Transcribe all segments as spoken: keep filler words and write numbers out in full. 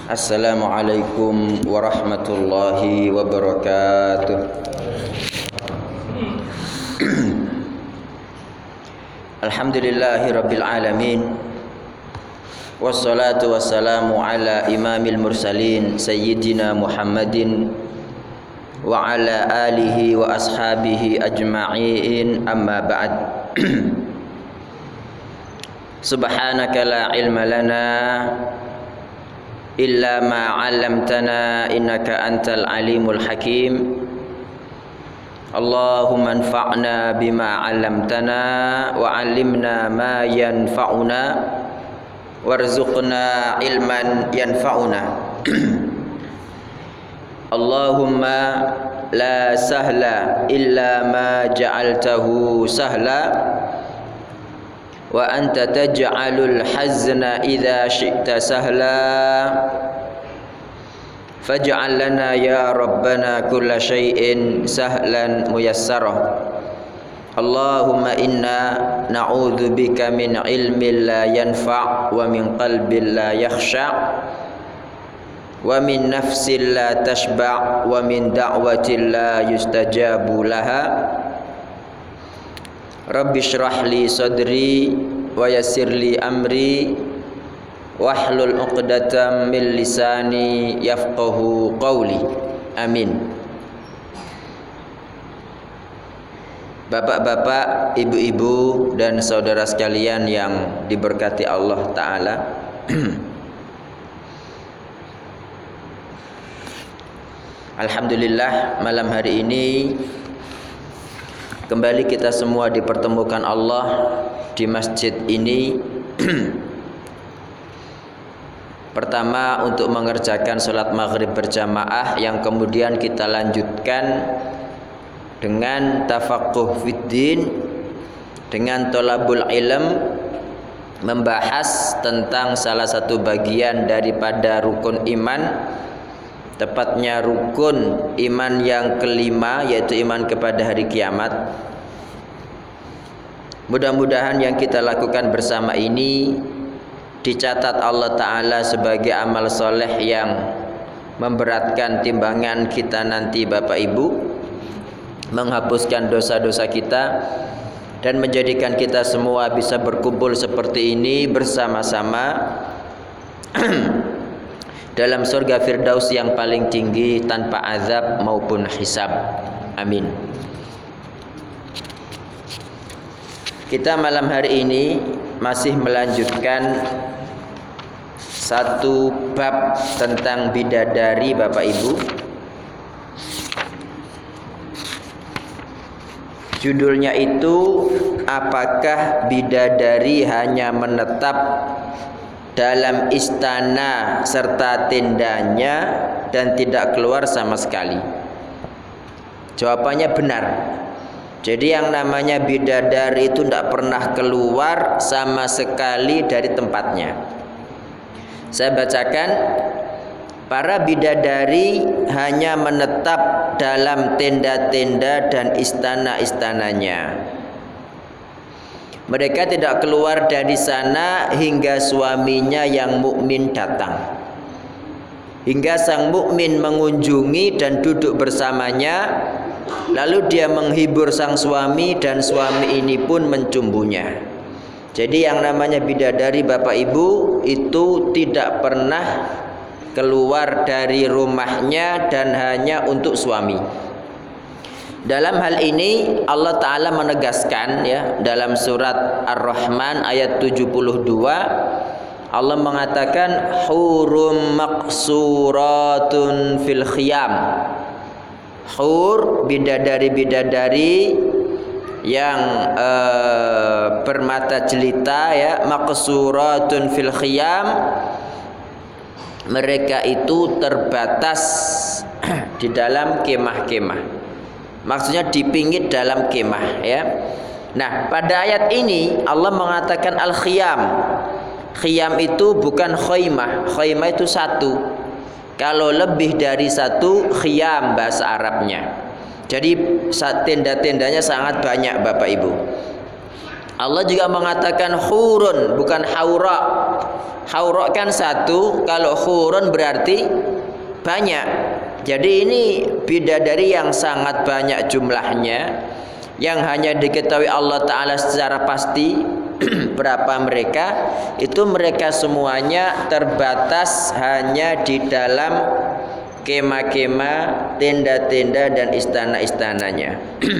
Assalamualaikum warahmatullahi wabarakatuh. Alhamdulillahi rabbil alamin. Wassalatu wassalamu ala imamil mursalin sayyidina Muhammadin wa ala alihi wa ashabihi ajma'in, amma ba'd. Subhanaka la ilma lana illa ma 'allamtana innaka antal alimul hakim. Allahumma anfa'na bima 'allamtana wa 'allimna ma yanfa'una warzuqna ilman yanfa'una. Allahumma la sahla illa ma ja'altahu sahla wa anta taj'alul hazna idza syi'ta sahla faj'al lana ya rabbana kulla syai'in sahlan muyassara. Allahumma inna na'udzu bika min ilmin la yanfa' wa min qalbin la yakhsha' wa min nafsin la tashba' wa min da'watin la yustajabu laha. Rabbi shrah li sadri wa yassir li amri wahlul 'uqdatam min lisani yafqahu qawli. Amin. Bapak-bapak, ibu-ibu dan saudara sekalian yang diberkati Allah Ta'ala, alhamdulillah, malam hari ini kembali kita semua dipertemukan Allah di masjid ini. Pertama untuk mengerjakan sholat maghrib berjamaah, yang kemudian kita lanjutkan dengan tafaqquh fiddin, dengan tolabul ilm, membahas tentang salah satu bagian daripada rukun iman, tepatnya rukun iman yang kelima, yaitu iman kepada hari kiamat. Mudah-mudahan yang kita lakukan bersama ini dicatat Allah Ta'ala sebagai amal soleh yang memberatkan timbangan kita nanti, Bapak Ibu, menghapuskan dosa-dosa kita, dan menjadikan kita semua bisa berkumpul seperti ini bersama-sama dalam surga Firdaus yang paling tinggi tanpa azab maupun hisab. Amin. Kita malam hari ini masih melanjutkan satu bab tentang bidadari, Bapak Ibu. Judulnya itu, apakah bidadari hanya menetap dalam istana serta tendanya dan tidak keluar sama sekali? Jawabannya benar. Jadi yang namanya bidadari itu tidak pernah keluar sama sekali dari tempatnya. Saya bacakan, para bidadari hanya menetap dalam tenda-tenda dan istana-istananya. Mereka tidak keluar dari sana hingga suaminya yang mukmin datang. Hingga sang mukmin mengunjungi dan duduk bersamanya, lalu dia menghibur sang suami dan suami ini pun mencumbunya. Jadi yang namanya bidadari, Bapak Ibu, itu tidak pernah keluar dari rumahnya dan hanya untuk suami. Dalam hal ini Allah Ta'ala menegaskan, ya, dalam surat Ar-Rahman ayat tujuh puluh dua, Allah mengatakan hurum maqsuratun fil khiyam. Hur, bidadari-bidadari yang uh, bermata jelita, ya, maqsuratun fil khiyam, mereka itu terbatas di dalam kemah-kemah. Maksudnya dipingit dalam kemah, ya. Nah, pada ayat ini Allah mengatakan al-khiyam. Khiyam itu bukan khaymah. Khaymah itu satu. Kalau lebih dari satu, khiyam bahasa Arabnya. Jadi tenda-tendanya sangat banyak, Bapak Ibu. Allah juga mengatakan hurun, bukan haura. Haura kan satu, kalau hurun berarti banyak. Jadi ini bidadari yang sangat banyak jumlahnya, yang hanya diketahui Allah Ta'ala secara pasti berapa mereka. Itu mereka semuanya terbatas hanya di dalam kemah-kemah, tenda-tenda dan istana-istananya.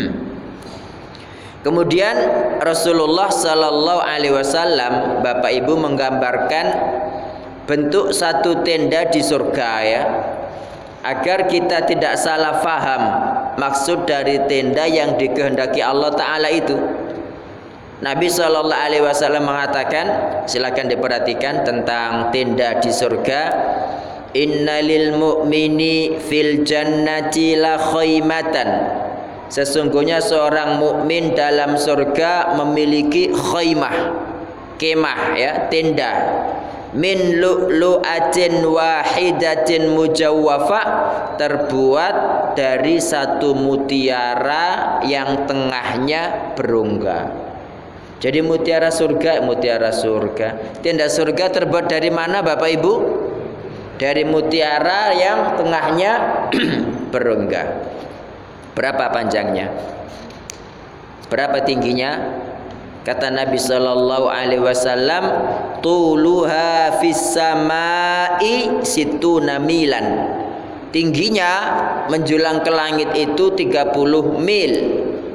Kemudian Rasulullah Sallallahu Alaihi Wasallam, Bapak Ibu, menggambarkan bentuk satu tenda di surga ya, agar kita tidak salah faham maksud dari tenda yang dikehendaki Allah Ta'ala itu. Nabi Sallallahu Alaihi Wasallam mengatakan, silakan diperhatikan tentang tenda di surga. Innalil mu'mini fil jannati la khaymatan. Sesungguhnya seorang mukmin dalam surga memiliki khaymah, kemah ya, tenda. Min lu'lu'atin wahidatin mujawwafa, terbuat dari satu mutiara yang tengahnya berongga. Jadi mutiara surga, mutiara surga. Tenda surga terbuat dari mana Bapak Ibu? Dari mutiara yang tengahnya berongga. Berapa panjangnya? Berapa tingginya? Kata Nabi Sallallahu Alaihi Wasallam, tuluha fis samai situna milan. Tingginya menjulang ke langit itu tiga puluh mil.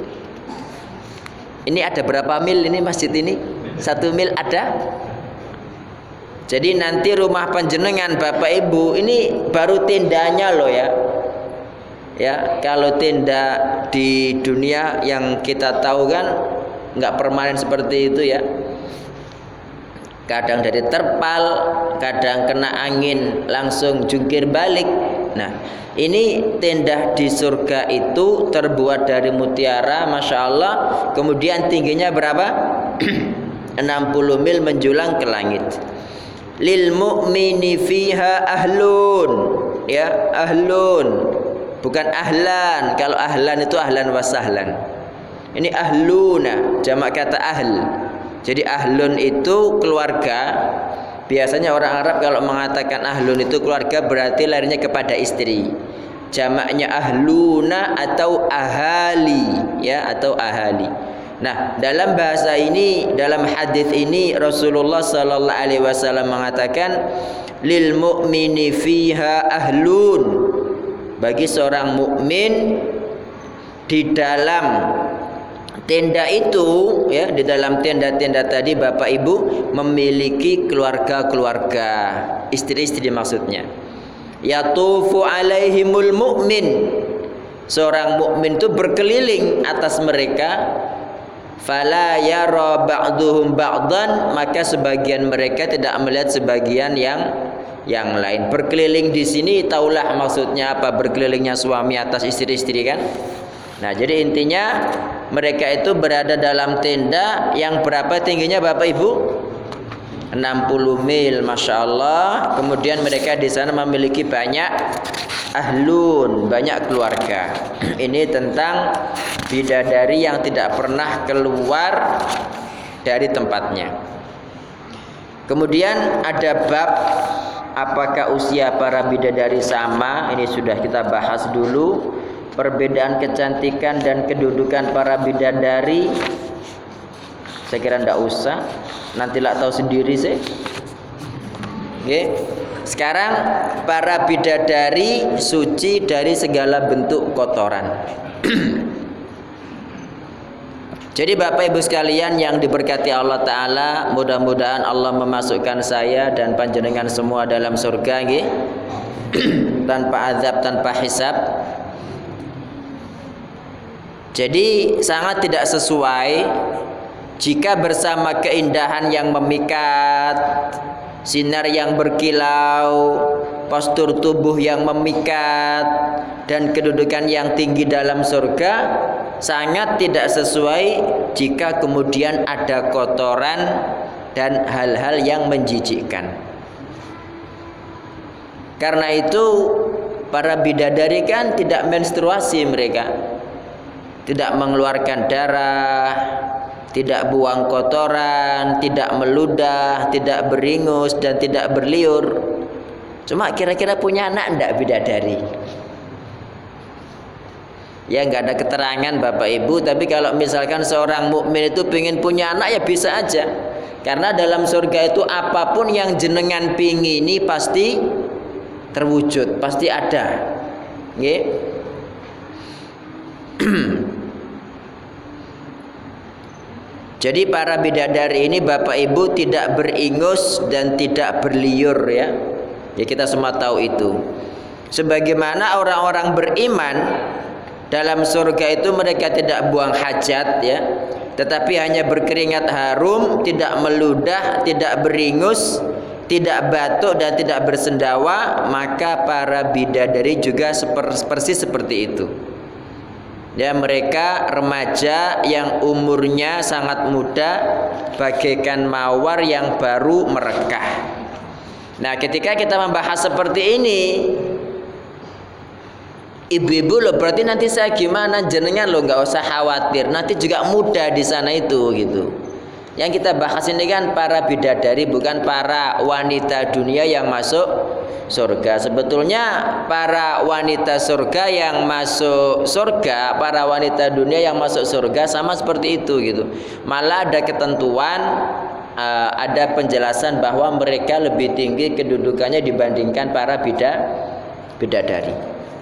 Ini ada berapa mil ini masjid ini? Satu mil ada? Jadi nanti rumah panjenengan Bapak Ibu ini baru tendanya loh ya. Ya, kalau tenda di dunia yang kita tahu kan nggak permanen seperti itu ya. Kadang dari terpal, kadang kena angin langsung jungkir balik. Nah, ini tenda di surga itu terbuat dari mutiara, masya Allah. Kemudian tingginya berapa? enam puluh mil menjulang ke langit. Lil mu'mini fiha ahlun, ya, ahlun. Bukan ahlan. Kalau ahlan itu ahlan wa sahlan. Ini ahluna, jamak kata ahl. Jadi ahlun itu keluarga. Biasanya orang Arab kalau mengatakan ahlun itu keluarga berarti larinya kepada istri. Jamaknya ahluna atau ahali, ya, atau ahali. Nah, dalam bahasa ini, dalam hadis ini Rasulullah Sallallahu Alaihi Wasallam mengatakan lil mu'mini fiha ahlun. Bagi seorang mukmin di dalam tenda itu ya, di dalam tenda-tenda tadi Bapak Ibu memiliki keluarga-keluarga, istri-istri maksudnya. Yatufu alaihimul mu'min. Seorang mukmin itu berkeliling atas mereka. Fala yara ba'duhum ba'dan, maka sebagian mereka tidak melihat sebagian yang yang lain. Berkeliling di sini taulah maksudnya apa, berkelilingnya suami atas istri-istri kan. Nah, jadi intinya mereka itu berada dalam tenda yang berapa tingginya Bapak Ibu? enam puluh mil, masya Allah. Kemudian mereka di sana memiliki banyak ahlun, banyak keluarga. Ini tentang bidadari yang tidak pernah keluar dari tempatnya. Kemudian ada bab apakah usia para bidadari sama? Ini sudah kita bahas dulu. Perbedaan kecantikan dan kedudukan para bidadari, saya kira tidak usah. Nantilah tahu sendiri sih. Oke. Sekarang para bidadari suci dari segala bentuk kotoran. Jadi Bapak Ibu sekalian yang diberkati Allah Ta'ala, mudah-mudahan Allah memasukkan saya dan panjenengan semua dalam surga nggih. Tanpa azab, tanpa hisab. Jadi sangat tidak sesuai jika bersama keindahan yang memikat, sinar yang berkilau, postur tubuh yang memikat, dan kedudukan yang tinggi dalam surga, sangat tidak sesuai jika kemudian ada kotoran dan hal-hal yang menjijikkan. Karena itu para bidadari kan tidak menstruasi mereka, tidak mengeluarkan darah, tidak buang kotoran, tidak meludah, tidak beringus dan tidak berliur. Cuma kira-kira punya anak enggak bidadari? Ya nggak ada keterangan Bapak Ibu, tapi kalau misalkan seorang mukmin itu pengen punya anak ya bisa aja. Karena dalam surga itu apapun yang jenengan pingini pasti terwujud, pasti ada. Nggih. Jadi para bidadari ini Bapak Ibu tidak beringus dan tidak berliur ya. Ya kita semua tahu itu. Sebagaimana orang-orang beriman dalam surga itu mereka tidak buang hajat ya, tetapi hanya berkeringat harum, tidak meludah, tidak beringus, tidak batuk dan tidak bersendawa, maka para bidadari juga persis seperti itu. Ya, mereka remaja yang umurnya sangat muda, bagaikan mawar yang baru merekah. Nah, ketika kita membahas seperti ini, ibu-ibu loh, berarti nanti saya gimana? Jenengan loh nggak usah khawatir, nanti juga muda di sana itu gitu. Yang kita bahas ini kan para bidadari, bukan para wanita dunia yang masuk surga. Sebetulnya para wanita surga yang masuk surga, para wanita dunia yang masuk surga sama seperti itu gitu. Malah ada ketentuan, uh, ada penjelasan bahwa mereka lebih tinggi kedudukannya dibandingkan para bida bidadari.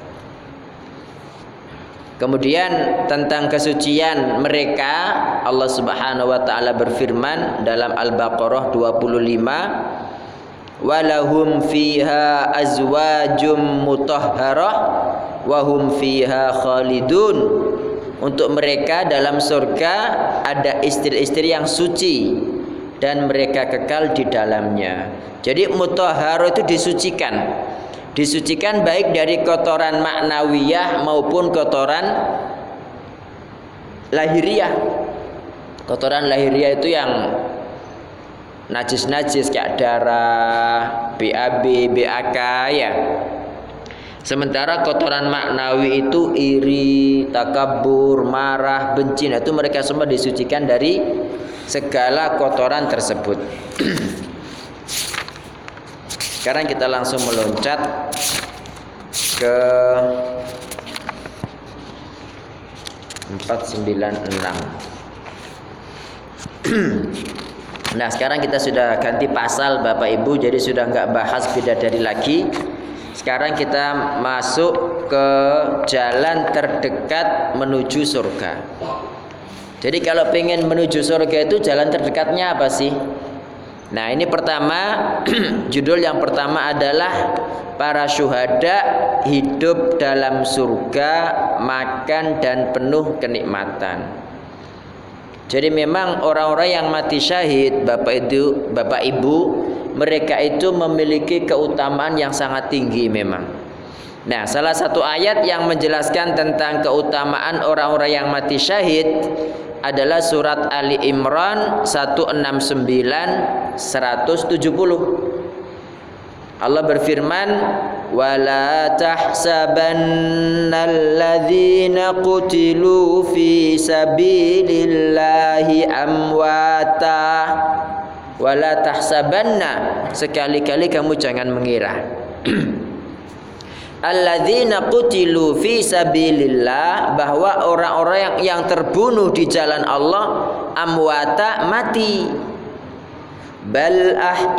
Kemudian tentang kesucian mereka, Allah Subhanahu wa taala berfirman dalam Al-Baqarah dua puluh lima, walahum fiha azwajum mutahharah wa hum fiha khalidun. Untuk mereka dalam surga ada istri-istri yang suci dan mereka kekal di dalamnya. Jadi mutahhar itu disucikan. Disucikan baik dari kotoran maknawiyah maupun kotoran lahiriah. Kotoran lahiriah itu yang najis-najis kayak darah, B A B, B A K ya. Sementara kotoran maknawi itu iri, takabur, marah, benci. Nah, itu mereka semua disucikan dari segala kotoran tersebut. Sekarang kita langsung meloncat ke empat sembilan enam. Nah, sekarang kita sudah ganti pasal Bapak Ibu, jadi sudah nggak bahas bidadari lagi. Sekarang kita masuk ke jalan terdekat menuju surga. Jadi kalau pengen menuju surga itu jalan terdekatnya apa sih? Nah, ini pertama, judul yang pertama adalah para syuhada hidup dalam surga, makan dan penuh kenikmatan. Jadi memang orang-orang yang mati syahid, Bapak itu, Bapak Ibu, mereka itu memiliki keutamaan yang sangat tinggi memang. Nah, salah satu ayat yang menjelaskan tentang keutamaan orang-orang yang mati syahid adalah surat Ali Imran seratus enam puluh sembilan seratus tujuh puluh. Allah berfirman, wala tahsabannal ladzina qutilu fi sabilillahi amwata. Wala tahsabanna, sekali-kali kamu jangan mengira. Alladzina qutilu fi sabilillah, bahwa orang-orang yang, yang terbunuh di jalan Allah amwata, mati. Bal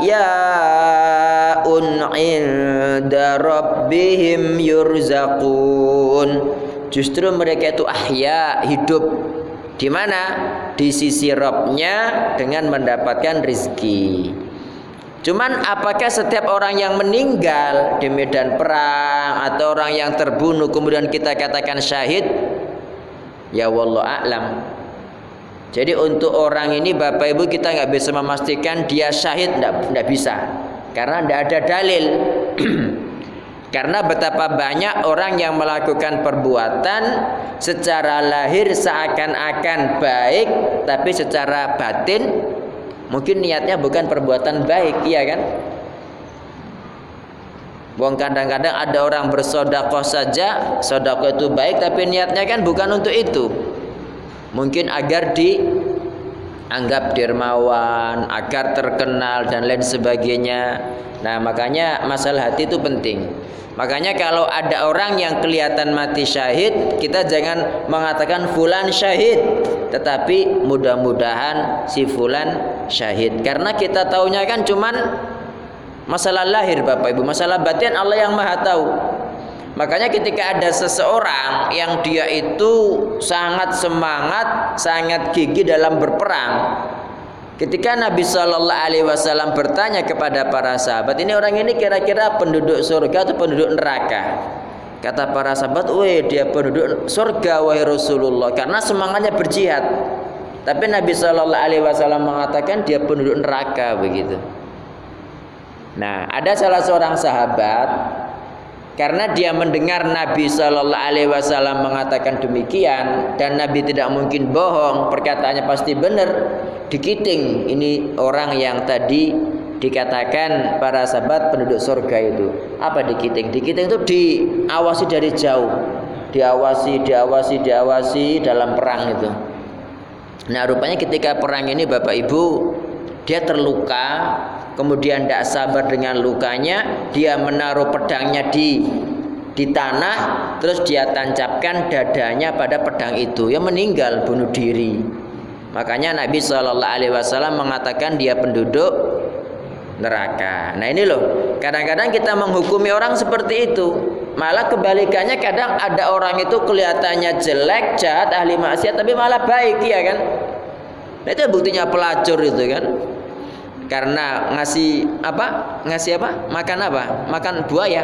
ahyaun 'inda rabbihim yurzaqun. Justru mereka itu ahya, hidup di mana? Di sisi Rabbnya dengan mendapatkan rizki. Cuman apakah setiap orang yang meninggal di medan perang atau orang yang terbunuh kemudian kita katakan syahid? Ya wallahu a'lam. Jadi untuk orang ini Bapak Ibu kita nggak bisa memastikan dia syahid, nggak bisa, karena nggak ada dalil. Karena betapa banyak orang yang melakukan perbuatan secara lahir seakan-akan baik, tapi secara batin mungkin niatnya bukan perbuatan baik, iya kan? Wong kadang-kadang ada orang bersedekah saja, sedekah itu baik tapi niatnya kan bukan untuk itu. Mungkin agar di anggap dermawan, agar terkenal dan lain sebagainya. Nah, makanya masalah hati itu penting. Makanya kalau ada orang yang kelihatan mati syahid, kita jangan mengatakan fulan syahid, tetapi mudah-mudahan si fulan syahid. Karena kita taunya kan cuman masalah lahir Bapak Ibu, masalah batin Allah yang Maha tahu. Makanya ketika ada seseorang yang dia itu sangat semangat, sangat gigih dalam berperang, ketika Nabi Shallallahu Alaihi Wasallam bertanya kepada para sahabat, ini orang ini kira-kira penduduk surga atau penduduk neraka? Kata para sahabat, weh dia penduduk surga wahai Rasulullah, karena semangatnya berjihad. Tapi Nabi Shallallahu Alaihi Wasallam mengatakan dia penduduk neraka begitu. Nah, ada salah seorang sahabat, karena dia mendengar Nabi Shallallahu Alaihi Wasallam mengatakan demikian, dan Nabi tidak mungkin bohong, perkataannya pasti benar. Dikiting ini orang yang tadi dikatakan para sahabat penduduk surga itu. Apa dikiting? Dikiting itu diawasi dari jauh, diawasi, diawasi, diawasi dalam perang itu. Nah, rupanya ketika perang ini Bapak Ibu, dia terluka. Kemudian tidak sabar dengan lukanya, dia menaruh pedangnya di di tanah, terus dia tancapkan dadanya pada pedang itu. Ya meninggal, bunuh diri. Makanya Nabi Shallallahu Alaihi Wasallam mengatakan dia penduduk neraka. Nah ini loh, kadang-kadang kita menghukumi orang seperti itu. Malah kebalikannya, kadang ada orang itu kelihatannya jelek, jahat, ahli maksiat, tapi malah baik, ya kan? Nah, itu buktinya pelacur itu kan. Karena ngasih apa? Ngasih apa? Makan apa? Makan buaya.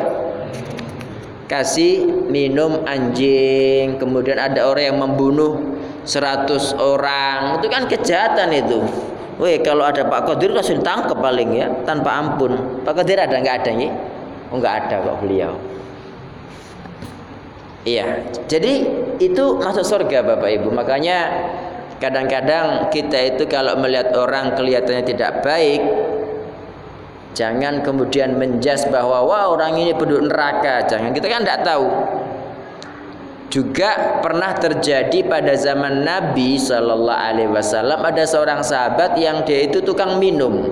Kasih minum anjing. Kemudian ada orang yang membunuh seratus orang. Itu kan kejahatan itu. Weh, kalau ada Pak Qadir kasih tangkap paling ya, tanpa ampun. Pak Qadir ada nggak ada nih? Oh nggak ada kok beliau. Iya. Jadi itu masuk surga Bapak Ibu. Makanya kadang-kadang kita itu kalau melihat orang kelihatannya tidak baik, jangan kemudian menjas bahwa wah orang ini penduduk neraka. Jangan, kita kan tidak tahu. Juga pernah terjadi pada zaman Nabi Shallallahu Alaihi Wasallam, ada seorang sahabat yang dia itu tukang minum.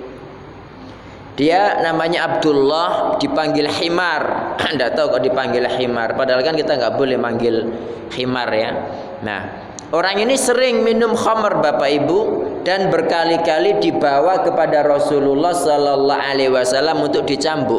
Dia namanya Abdullah, dipanggil Himar. Tidak tahu kok dipanggil Himar, padahal kan kita nggak boleh manggil Himar ya. Nah, orang ini sering minum khamr Bapak Ibu, dan berkali-kali dibawa kepada Rasulullah Sallallahu Alaihi Wasallam untuk dicambuk.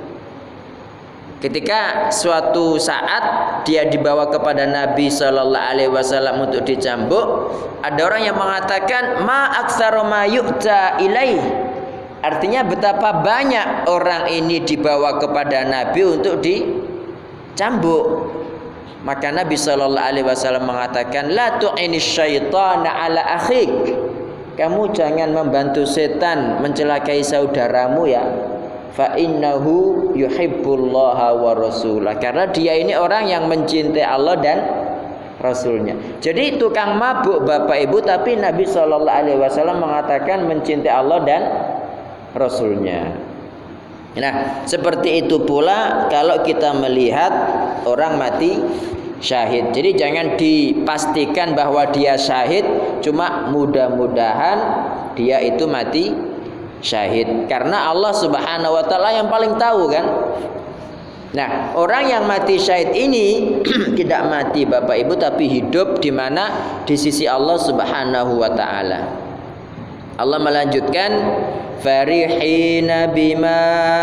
Ketika suatu saat dia dibawa kepada Nabi Sallallahu Alaihi Wasallam untuk dicambuk, ada orang yang mengatakan ma aktsaru ma yu'ta ilaih. Artinya betapa banyak orang ini dibawa kepada Nabi untuk dicambuk. Maka Nabi Shallallahu Alaihi Wasallam mengatakan, la tu'inis syaitana ala akhik. Kamu jangan membantu setan mencelakai saudaramu ya. Fa innahu yuhibbullaha wa rasulah. Karena dia ini orang yang mencintai Allah dan Rasulnya. Jadi tukang mabuk Bapak Ibu, tapi Nabi Shallallahu Alaihi Wasallam mengatakan mencintai Allah dan Rasulnya. Nah, seperti itu pula kalau kita melihat orang mati syahid. Jadi jangan dipastikan bahwa dia syahid, cuma mudah-mudahan dia itu mati syahid. Karena Allah Subhanahu wa taala yang paling tahu kan. Nah, orang yang mati syahid ini tidak mati Bapak Ibu, tapi hidup di mana? Di sisi Allah Subhanahu wa taala. Allah melanjutkan, farihina bima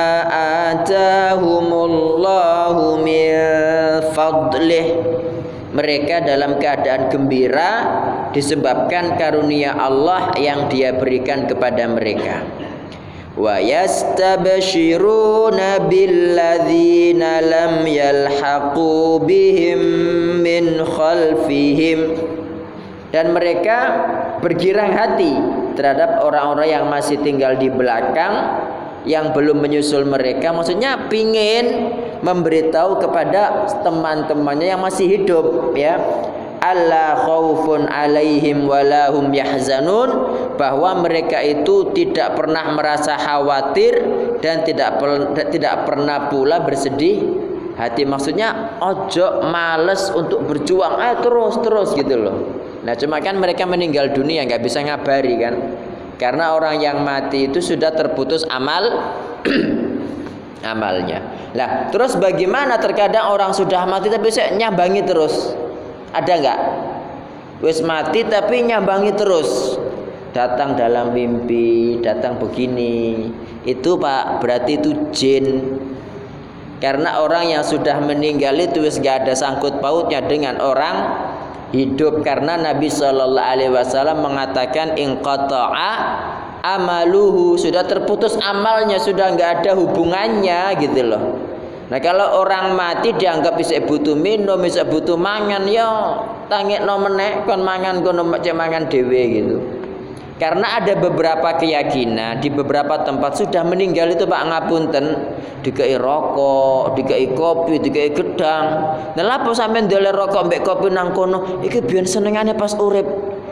atahumullahu min fadlih. Mereka dalam keadaan gembira disebabkan karunia Allah yang Dia berikan kepada mereka. Wa yastabshiruna billadzina lam yalhaqu bihim min khalfihim. Dan mereka bergirang hati terhadap orang-orang yang masih tinggal di belakang, yang belum menyusul mereka. Maksudnya pingin memberitahu kepada teman-temannya yang masih hidup ya, alla khaufun alaihim walahum yahzanun, bahwa mereka itu tidak pernah merasa khawatir dan tidak tidak pernah pula bersedih hati. Maksudnya ojo males untuk berjuang, ayo terus terus gitu loh. Nah cuma kan mereka meninggal dunia nggak bisa ngabari kan, karena orang yang mati itu sudah terputus amal amalnya. Nah terus bagaimana terkadang orang sudah mati tapi saya nyambangi terus, ada nggak? Wis mati tapi nyambangi terus, datang dalam mimpi, datang begini, itu Pak berarti itu jin. Karena orang yang sudah meninggal itu wis gak ada sangkut pautnya dengan orang hidup, karena Nabi Shallallahu Alaihi Wasallam mengatakan inqata'a amaluhu, sudah terputus amalnya, sudah nggak ada hubungannya gitu loh. Nah kalau orang mati dianggap bisa butuh minum, bisa butuh mangan, ya tangik no menek kon mangan kono mangan dewe gitu. Karena ada beberapa keyakinan di beberapa tempat sudah meninggal itu Pak ngapunten, dikei rokok, dikei kopi, dikei gedang. Nah lapo sampean ndelok rokok mbek kopi nang kono, iki biyen senengane pas urip.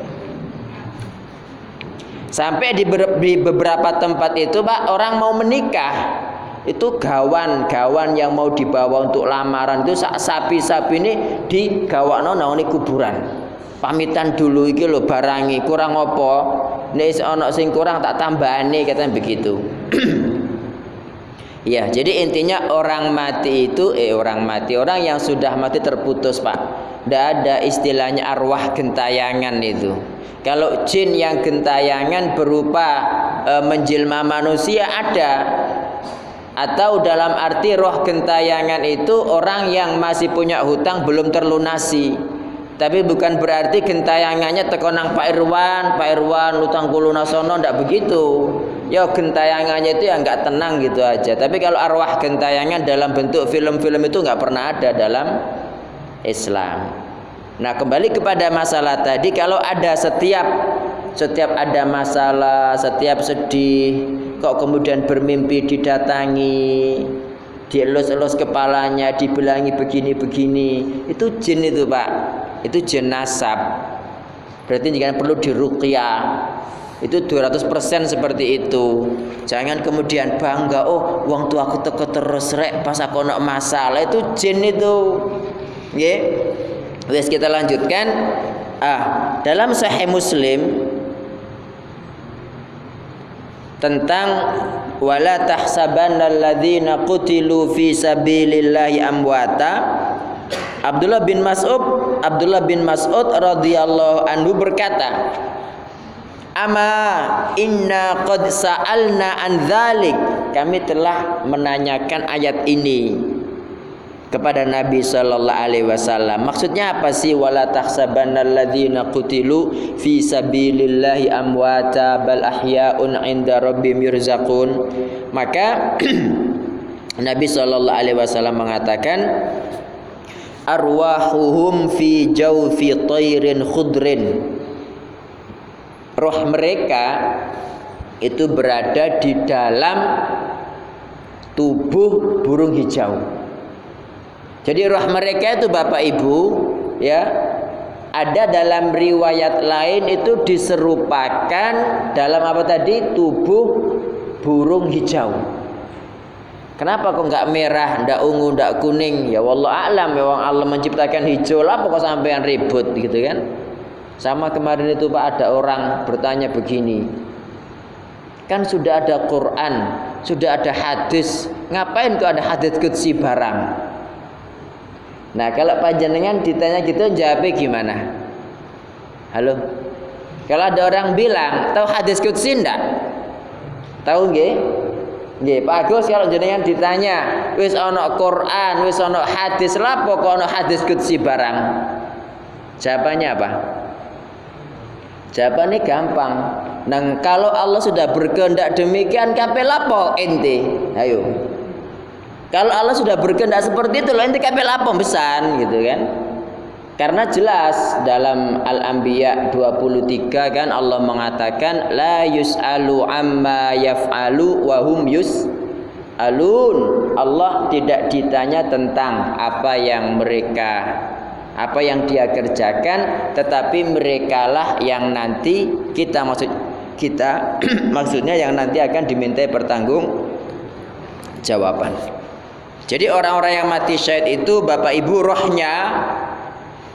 Sampai di, ber, di beberapa tempat itu Pak orang mau menikah, itu gawan-gawan yang mau dibawa untuk lamaran itu sapi-sapi ini digawakno nang kuburan. Pamitan dulu iki lho barangi kurang apa, nek ana sing kurang tak tambahane, katanya begitu. Ya, jadi intinya orang mati itu eh orang mati, orang yang sudah mati terputus, Pak. Tidak ada istilahnya arwah gentayangan itu. Kalau jin yang gentayangan berupa e, menjelma manusia ada. Atau dalam arti roh gentayangan itu orang yang masih punya hutang belum terlunasi. Tapi bukan berarti gentayangannya tekonang Pak Irwan, Pak Irwan utang kulo nasono, ndak begitu. Ya gentayangannya itu yang nggak tenang gitu aja. Tapi kalau arwah gentayangan dalam bentuk film-film itu nggak pernah ada dalam Islam. Nah kembali kepada masalah tadi, kalau ada setiap setiap ada masalah, setiap sedih, kok kemudian bermimpi didatangi, dielus-elus kepalanya, dibilangi begini-begini, itu jin itu Pak. Itu jin nasab. Berarti jika perlu diruqyah. Itu dua ratus persen seperti itu. Jangan kemudian bangga, oh wong tua aku teko terus rek pas aku ono masalah, itu jin itu. Nggih. Wes kita lanjutkan. Ah, dalam Sahih Muslim tentang wala tahsabannal ladzina qutilu fi sabilillahi amwata, Abdullah bin Mas'ud Abdullah bin Mas'ud radhiyallahu anhu berkata, "Ama inna qad sa'alna an dzalik." Kami telah menanyakan ayat ini kepada Nabi sallallahu alaihi wasallam. Maksudnya apa sih wala tahsabannal ladzina qutilu fi sabilillahi amwata bal ahya'un 'inda rabbihim yurzaqun. Maka Nabi sallallahu alaihi wasallam mengatakan arwahuhum fi jawfi tayrin khudrin. Roh mereka itu berada di dalam tubuh burung hijau. Jadi roh mereka itu Bapak Ibu ya, ada dalam riwayat lain itu diserupakan dalam apa tadi, tubuh burung hijau. Kenapa kok nggak merah, ndak ungu, ndak kuning? Ya wallah a'lam, ya Allah menciptakan hijau lah, pokok sampean ribut gitu kan. Sama kemarin itu Pak, ada orang bertanya begini, kan sudah ada Quran, sudah ada hadis, ngapain kok ada hadis qudsi barang? Nah kalau panjenengan ditanya gitu jawabnya gimana? Halo? Kalau ada orang bilang, tahu hadis qudsi ndak? Tahu nggih? Nggih, Pak Agus, kalau jenengan ditanya, wis ana Quran, wis ana hadis, lapo kok ana hadis qudsi barang? Jawabannya apa? Jawabannya gampang. Nah, kalau Allah sudah berkehendak demikian, kabeh lapo ente? Ayo. Kalau Allah sudah berkehendak seperti itu, ente kabeh lapo besan gitu kan? Karena jelas dalam Al-Anbiya dua puluh tiga kan Allah mengatakan la yus'alu amma yaf'alu wa hum yus'alun. Allah tidak ditanya tentang apa yang mereka apa yang dia kerjakan, tetapi merekalah yang nanti kita maksud kita maksudnya yang nanti akan dimintai pertanggung jawaban. Jadi orang-orang yang mati syahid itu Bapak Ibu rohnya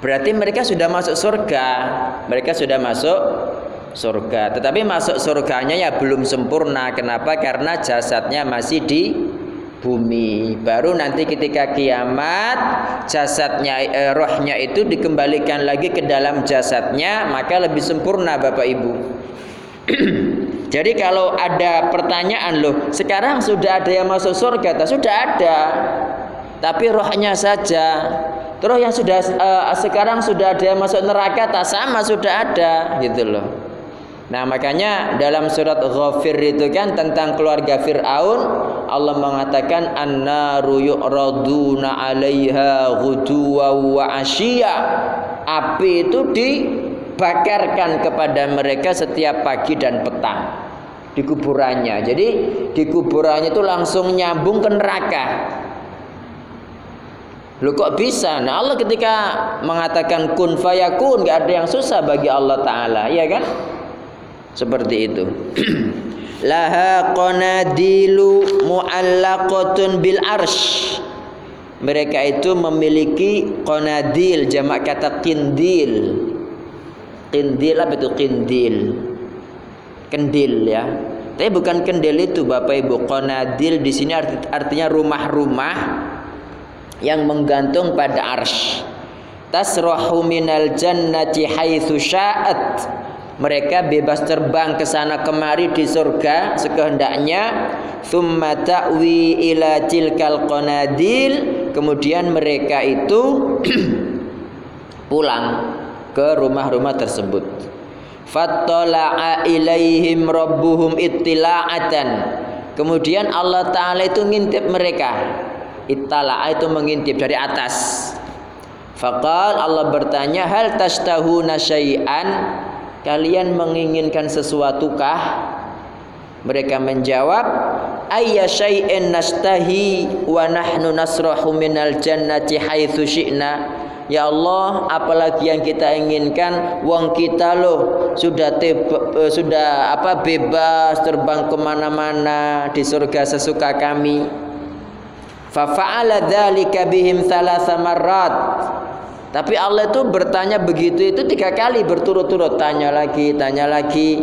Berarti mereka sudah masuk surga. Mereka sudah masuk surga. Tetapi masuk surganya ya belum sempurna. Kenapa? Karena jasadnya masih di bumi. Baru nanti ketika kiamat jasadnya eh, rohnya itu dikembalikan lagi ke dalam jasadnya, maka lebih sempurna Bapak Ibu. Jadi kalau ada pertanyaan, loh sekarang sudah ada yang masuk surga, tak? Sudah ada, tapi rohnya saja. Terus yang sudah uh, sekarang sudah ada yang masuk neraka, tak? Sama, sudah ada, gitu loh. Nah makanya dalam surat Ghafir itu kan tentang keluarga Fir'aun, Allah mengatakan annaru yu'raduna 'alaiha ghuduwan wa 'ashiyya. Api itu dibakarkan kepada mereka setiap pagi dan petang di kuburannya. Jadi di kuburannya itu langsung nyambung ke neraka. Loh kok bisa? Nah Allah ketika mengatakan kun fayakun, gak ada yang susah bagi Allah Ta'ala, iya kan? Seperti itu. Laha qanadilu mu'allaqatun bil arsh. Mereka itu memiliki qanadil, jamak kata qindil. Qindil apa itu qindil? Kendil ya. Tapi bukan kendil itu Bapak Ibu. Qanadil di sini artinya rumah-rumah yang menggantung pada arsy. Tasrahu minal jannati haitsu sya'at. Mereka bebas terbang ke sana kemari di surga sekehendaknya. Tsumma ta'wi ila tilkal qanadil. Kemudian mereka itu pulang ke rumah-rumah tersebut. Fattala'a ilaihim rabbuhum ittila'atan. Kemudian Allah Ta'ala itu ngintip mereka. Ittala'a itu mengintip dari atas. Faqal, Allah bertanya, hal tashtahuna syai'an? Kalian menginginkan sesuatukah? Mereka menjawab, ayya syai'in nastahi wa nahnu nasrahu minal jannati haitsu syi'na. Ya Allah, apalagi yang kita inginkan, wong kita loh sudah teba, sudah apa bebas terbang kemana-mana di surga sesuka kami. Fa fa'ala dzalika bihim thalatha marrat. Tapi Allah itu bertanya begitu itu tiga kali berturut-turut, tanya lagi, tanya lagi.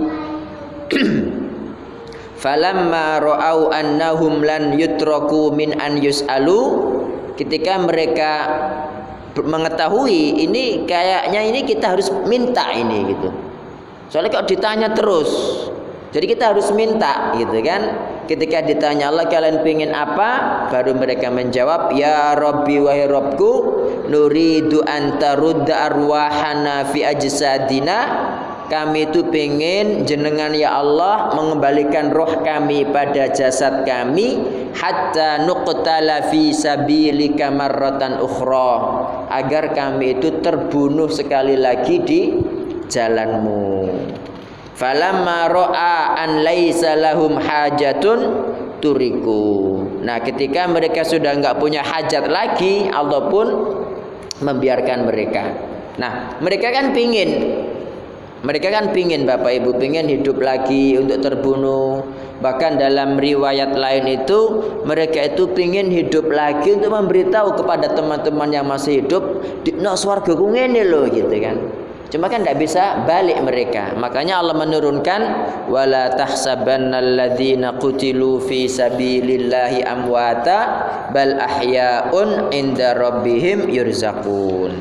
Falamma ra'au annahum lan yutraku min an yus'alu. Ketika mereka mengetahui ini kayaknya ini kita harus minta ini gitu. Soalnya kalau ditanya terus, jadi kita harus minta gitu kan. Ketika ditanya Allah kalian pingin apa, baru mereka menjawab ya Rabbi wahai Rabbku, nuridu anta rudda arwahana fi ajsadina. Kami itu pengen jenengan ya Allah mengembalikan roh kami pada jasad kami, hatta nuqtala fi sabilika marratan ukhra, agar kami itu terbunuh sekali lagi di jalanmu. Falamma ra'a an laisa lahum hajatun turiku. Nah, ketika mereka sudah enggak punya hajat lagi, Allah pun membiarkan mereka. Nah, mereka kan pingin Mereka kan pingin Bapak Ibu, pingin hidup lagi untuk terbunuh. Bahkan dalam riwayat lain itu mereka itu pingin hidup lagi untuk memberitahu kepada teman-teman yang masih hidup, no swarga ku ngene loh gitu kan. Cuma kan tidak bisa balik mereka. Makanya Allah menurunkan wala tahsabannal ladzina qutilu fi sabilillahi amwata bal ahya'un inda rabbihim yurzaqun.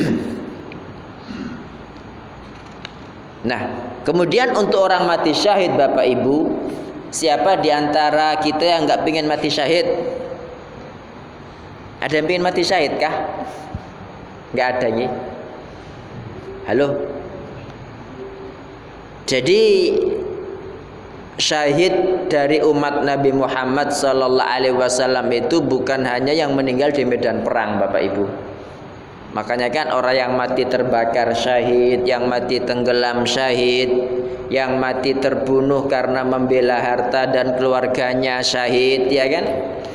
Nah, kemudian untuk orang mati syahid Bapak Ibu, siapa di antara kita yang enggak pingin mati syahid? Ada yang pingin mati syahid kah? Enggak ada nih. Halo. Jadi syahid dari umat Nabi Muhammad sallallahu alaihi wasallam itu bukan hanya yang meninggal di medan perang Bapak Ibu. Makanya kan orang yang mati terbakar syahid, yang mati tenggelam syahid, yang mati terbunuh karena membela harta dan keluarganya syahid, ya kan?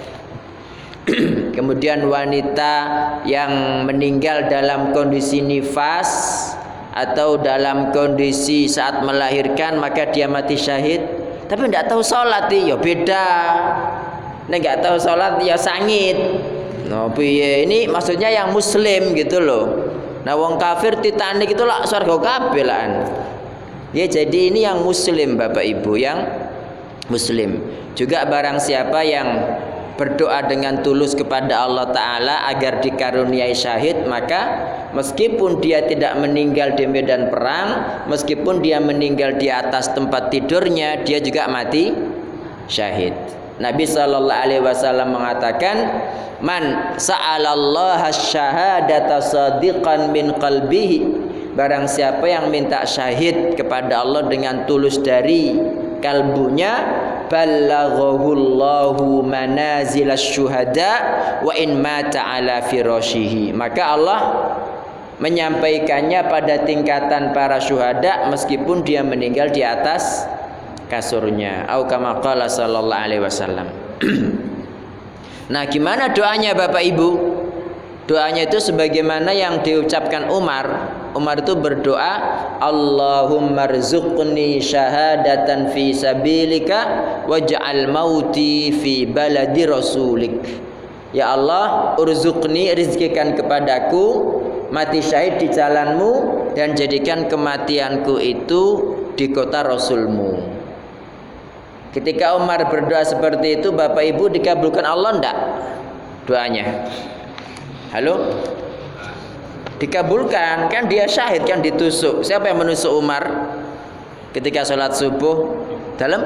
Kemudian wanita yang meninggal dalam kondisi nifas atau dalam kondisi saat melahirkan, maka dia mati syahid. Tapi tidak tahu sholat, ya beda. Nek nggak tahu sholat ya sangit. No, piye ini maksudnya yang muslim gitu loh. Nah wong kafir Titanic itu lah surga kabeh lah. Ya jadi ini yang muslim Bapak Ibu, yang muslim. Juga barang siapa yang berdoa dengan tulus kepada Allah Ta'ala agar dikaruniai syahid, maka meskipun dia tidak meninggal di medan perang, meskipun dia meninggal di atas tempat tidurnya, dia juga mati syahid. Nabi Shallallahu Alaihi Wasallam mengatakan, man sa'alallaha syahadata sadiqan min qalbihi, barang siapa yang minta syahid kepada Allah dengan tulus dari kalbunya, ballaghahullahu manazilas syuhada wa in mata ala firashihi, maka Allah menyampaikannya pada tingkatan para syuhada meskipun dia meninggal di atas kasurnya. Au kama qala sallallahu alaihi wasallam. Nah, gimana doanya Bapak Ibu? Doanya itu sebagaimana yang diucapkan Umar. Umar itu berdoa, Allahumma rzuqni syahadatan fi sabilika waj'al mauti fi baladi rasulik. Ya Allah, urzuqni, rizkikan kepadaku mati syahid di jalanmu, dan jadikan kematianku itu di kota Rasulmu. Ketika Umar berdoa seperti itu, Bapak Ibu, dikabulkan Allah enggak doanya? Halo? Dikabulkan, kan dia syahid, kan ditusuk. Siapa yang menusuk Umar ketika sholat subuh? Dalam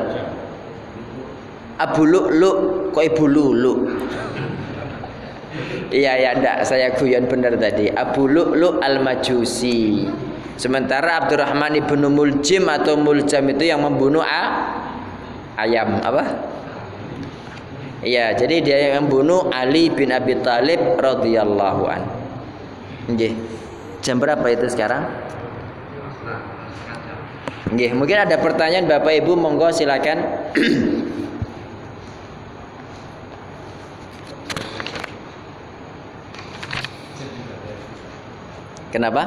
Abu Lu'lu'. Kok Ibu Lu'lu'? Iya ya, enggak, saya guyon benar tadi. Abu Lu'lu' al-Majusi. Sementara Abdurrahman ibnu Muljim atau Muljam itu yang membunuh a ayam apa? Iya, jadi dia yang membunuh Ali bin Abi Thalib radhiyallahu an. Nggih. Jam berapa itu sekarang? Nggih, mungkin ada pertanyaan Bapak Ibu, monggo silakan. Kenapa?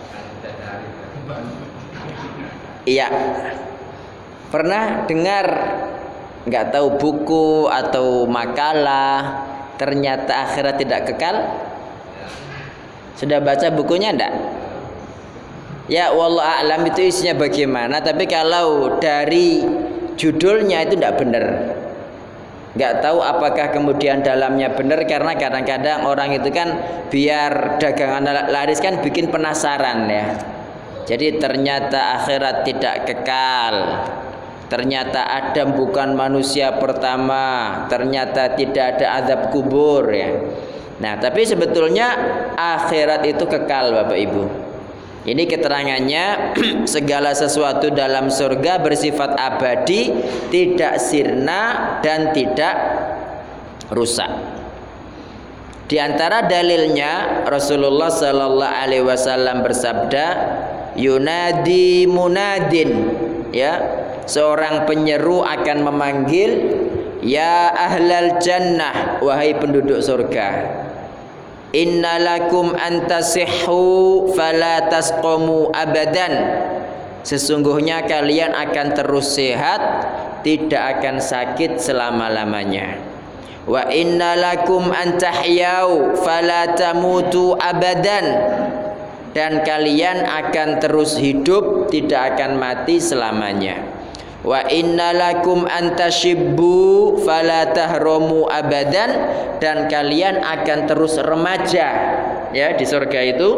Iya. Pernah dengar, nggak tahu buku atau makalah, ternyata akhirat tidak kekal? Sudah baca bukunya enggak? Ya wallahu a'lam itu isinya bagaimana, tapi kalau dari judulnya itu enggak benar. Enggak tahu apakah kemudian dalamnya benar, karena kadang-kadang orang itu kan biar dagangan laris kan bikin penasaran ya. Jadi ternyata akhirat tidak kekal. Ternyata Adam bukan manusia pertama, ternyata tidak ada azab kubur ya. Nah, tapi sebetulnya akhirat itu kekal Bapak Ibu. Ini keterangannya, segala sesuatu dalam surga bersifat abadi, tidak sirna dan tidak rusak. Di antara dalilnya Rasulullah sallallahu alaihi wasallam bersabda, yunadi munadin, ya. Seorang penyeru akan memanggil, ya ahlal jannah, wahai penduduk surga, innalakum antasihhu fala tasqamu abadan, sesungguhnya kalian akan terus sehat, tidak akan sakit selama-lamanya. Wa innalakum antahyau fala tamutu abadan, dan kalian akan terus hidup, tidak akan mati selamanya. Wa innalakum antashibbu fala tahromu abadan, dan kalian akan terus remaja ya di surga itu,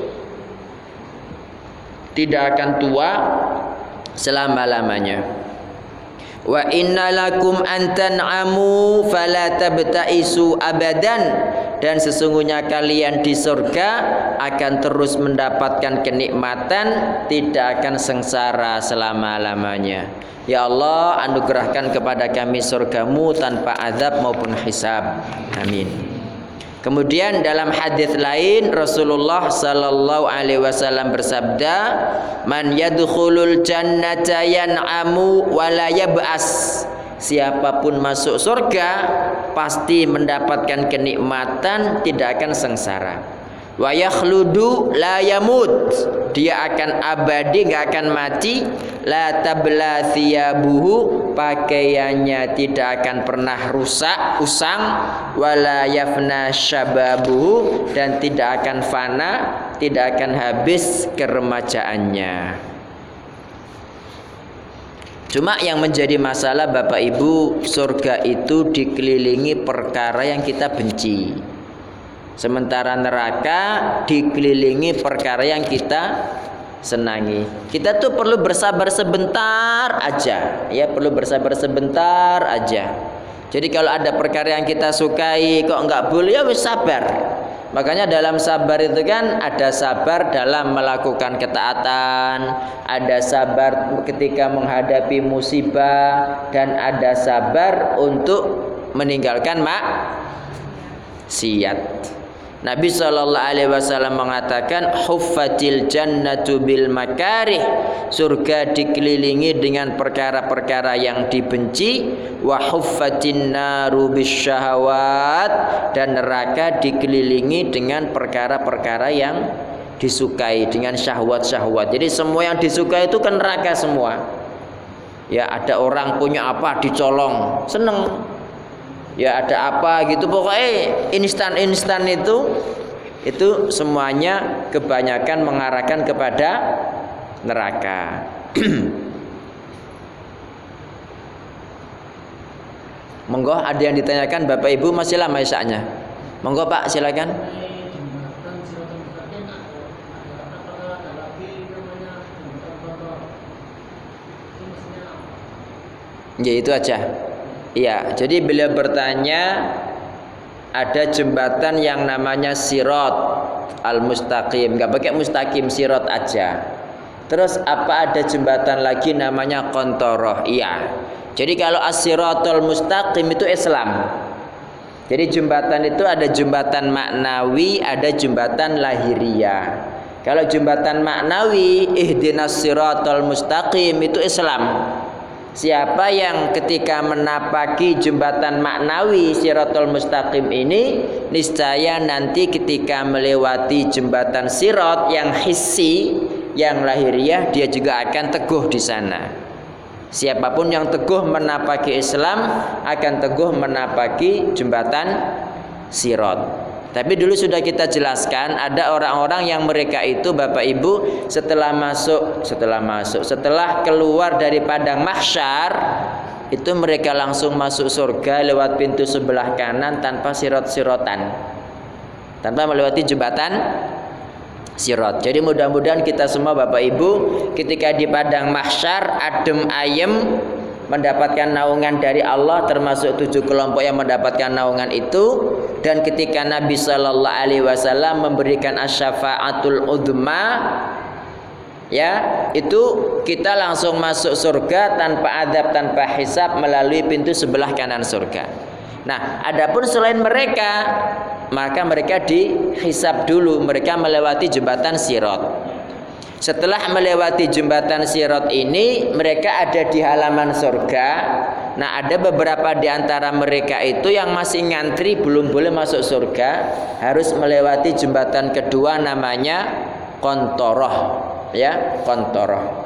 tidak akan tua selama-lamanya. Wa innalakum antan'amu fala tabta'isu abadan, dan sesungguhnya kalian di surga akan terus mendapatkan kenikmatan, tidak akan sengsara selama-lamanya. Ya Allah, anugerahkan kepada kami surgamu tanpa azab maupun hisab. Amin. Kemudian dalam hadis lain Rasulullah sallallahu alaihi wasallam bersabda, man yadkhulul jannata yan'amu wa la yab'as, siapapun masuk surga pasti mendapatkan kenikmatan, tidak akan sengsara. Wa yakhludu la yamut, dia akan abadi, nggak akan mati. La tabla thiyabuhu, pakaiannya tidak akan pernah rusak, usang. Wala yafna syababuhu, dan tidak akan fana, tidak akan habis keremajaannya. Cuma yang menjadi masalah Bapak Ibu, surga itu dikelilingi perkara yang kita benci. Sementara neraka dikelilingi perkara yang kita senangi. Kita tuh perlu bersabar sebentar aja, ya, perlu bersabar sebentar aja. Jadi kalau ada perkara yang kita sukai kok nggak boleh, ya wis sabar. Makanya dalam sabar itu kan ada sabar dalam melakukan ketaatan, ada sabar ketika menghadapi musibah, dan ada sabar untuk meninggalkan maksiat. Nabi shallallahu alaihi wasallam mengatakan, huffatil jannatu bil makarih, surga dikelilingi dengan perkara-perkara yang dibenci. Wa huffatin naru bisyahawat, dan neraka dikelilingi dengan perkara-perkara yang disukai, dengan syahwat-syahwat. Jadi semua yang disukai itu kan neraka semua. Ya, ada orang punya apa dicolong, seneng. Ya, ada apa gitu, pokoknya instan-instan itu itu semuanya kebanyakan mengarahkan kepada neraka. Monggo, ada yang ditanyakan Bapak Ibu, masih lama isanya. Monggo Pak, silakan. Ya, itu aja. Iya, jadi beliau bertanya, ada jembatan yang namanya Sirat al-Mustaqim, nggak pakai mustaqim, Sirat aja. Terus apa ada jembatan lagi namanya Qantoroh? Iya. Jadi kalau as-Siratul Mustaqim itu Islam. Jadi jembatan itu ada jembatan maknawi, ada jembatan lahiriah. Kalau jembatan maknawi, ihdinas siratal mustaqim, itu Islam. Siapa yang ketika menapaki jembatan maknawi Siratul Mustaqim ini, niscaya nanti ketika melewati jembatan sirat yang hissi, yang lahiriah, dia juga akan teguh di sana. Siapapun yang teguh menapaki Islam akan teguh menapaki jembatan sirat. Tapi dulu sudah kita jelaskan, ada orang-orang yang mereka itu Bapak Ibu setelah masuk, setelah masuk, setelah keluar dari padang mahsyar, itu mereka langsung masuk surga lewat pintu sebelah kanan tanpa sirat-siratan, tanpa melewati jembatan sirat. Jadi mudah-mudahan kita semua Bapak Ibu ketika di padang mahsyar adem ayem, mendapatkan naungan dari Allah, termasuk tujuh kelompok yang mendapatkan naungan itu. Dan ketika Nabi Shallallahu Alaihi Wasallam memberikan asyafaatul udma, ya, itu kita langsung masuk surga tanpa adab, tanpa hisab, melalui pintu sebelah kanan surga. Nah, adapun selain mereka, maka mereka dihisab dulu, mereka melewati jembatan sirat. Setelah melewati jembatan sirat ini, mereka ada di halaman surga. Nah, ada beberapa di antara mereka itu yang masih ngantri, belum boleh masuk surga, harus melewati jembatan kedua namanya Qantoroh, ya, Qantoroh.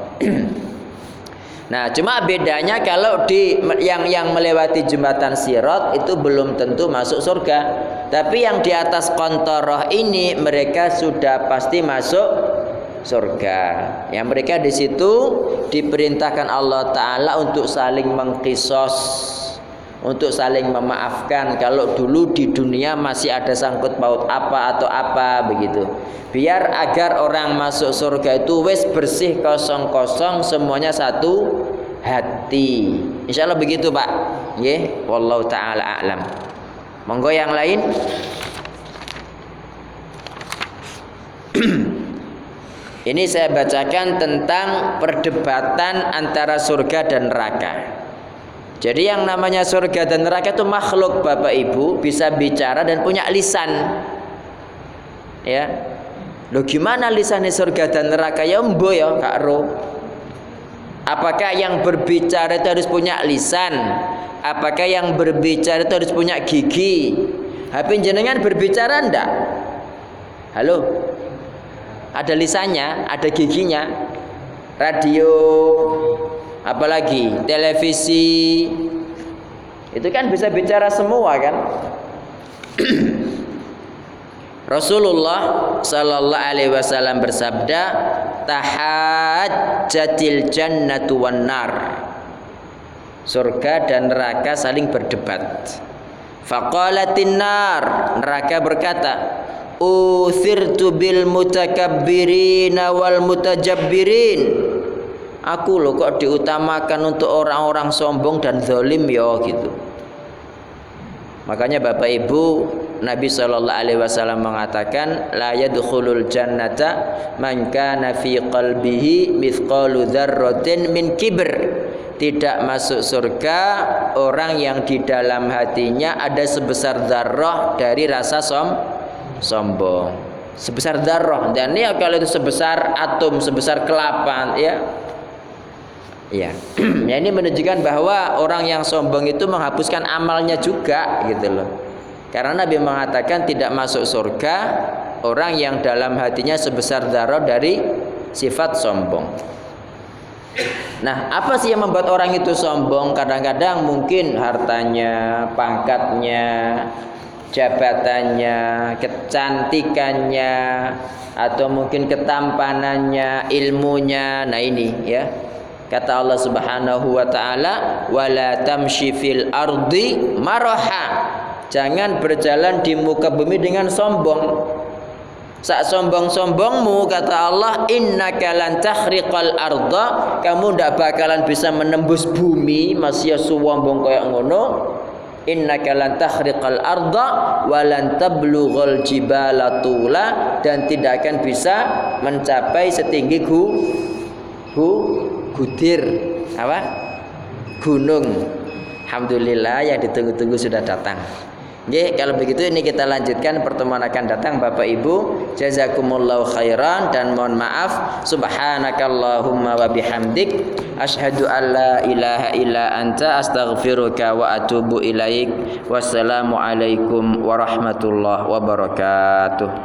Nah, cuma bedanya kalau di yang yang melewati jembatan sirat itu belum tentu masuk surga. Tapi yang di atas Qantoroh ini mereka sudah pasti masuk surga. Yang mereka di situ diperintahkan Allah Ta'ala untuk saling mengkisos, untuk saling memaafkan. Kalau dulu di dunia masih ada sangkut paut apa atau apa begitu, biar agar orang masuk surga itu wes bersih, kosong-kosong, semuanya satu hati. Insya Allah begitu Pak. Nggih, wallahu ta'ala a'lam. Monggo yang lain. Ini saya bacakan tentang perdebatan antara surga dan neraka. Jadi yang namanya surga dan neraka itu makhluk Bapak Ibu, bisa bicara dan punya lisan. Ya. Loh, gimana lisannya surga dan neraka? Ya mbo ya Kak Ro. Apakah yang berbicara itu harus punya lisan? Apakah yang berbicara itu harus punya gigi? Tapi jenengan berbicara enggak? Halo. Ada lisannya, ada giginya. Radio, apalagi televisi. Itu kan bisa bicara semua kan? Rasulullah sallallahu alaihi wasallam bersabda, tahajjatil jannatu wan nar. Surga dan neraka saling berdebat. Faqalatin nar, neraka berkata, uthirtu bil mutakabbirin wal mutajabbirin. Aku loh kok diutamakan untuk orang-orang sombong dan zalim ya gitu. Makanya Bapak Ibu, Nabi sallallahu alaihi wasallam mengatakan la yadkhulul jannata man kana fi qalbihi mithqalu dzarratin min kibr. Tidak masuk surga orang yang di dalam hatinya ada sebesar dzarrah dari rasa som sombong. Sebesar dzarrah, dan ya kalau itu sebesar atom, sebesar kelapa ya. Ya. Ya, ini menunjukkan bahwa orang yang sombong itu menghapuskan amalnya juga gitu loh. Karena Nabi mengatakan tidak masuk surga orang yang dalam hatinya sebesar dzarrah dari sifat sombong. Nah, apa sih yang membuat orang itu sombong? Kadang-kadang mungkin hartanya, pangkatnya, jabatannya, kecantikannya, atau mungkin ketampanannya, ilmunya. Nah ini ya. Kata Allah Subhanahu wa taala, "Wala tamshi fil ardi maraha." Jangan berjalan di muka bumi dengan sombong. Sak sombong-sombongmu kata Allah, innaka lan takhriqal arda, kamu ndak bakalan bisa menembus bumi, masih sombong kayak ngono. Innaka lan takhriqal arda wa lan tablughal jibala tula, dan tidak akan bisa mencapai setinggi gu, gu gudir apa? Gunung. Alhamdulillah yang ditunggu-tunggu sudah datang. Oke, kalau begitu ini kita lanjutkan pertemuan akan datang Bapak Ibu. Jazakumullahu khairan, dan mohon maaf. Subhanakallahumma wa bihamdik asyhadu an la ilaha illa anta astaghfiruka wa atubu ilaik. Wassalamualaikum warahmatullahi wabarakatuh.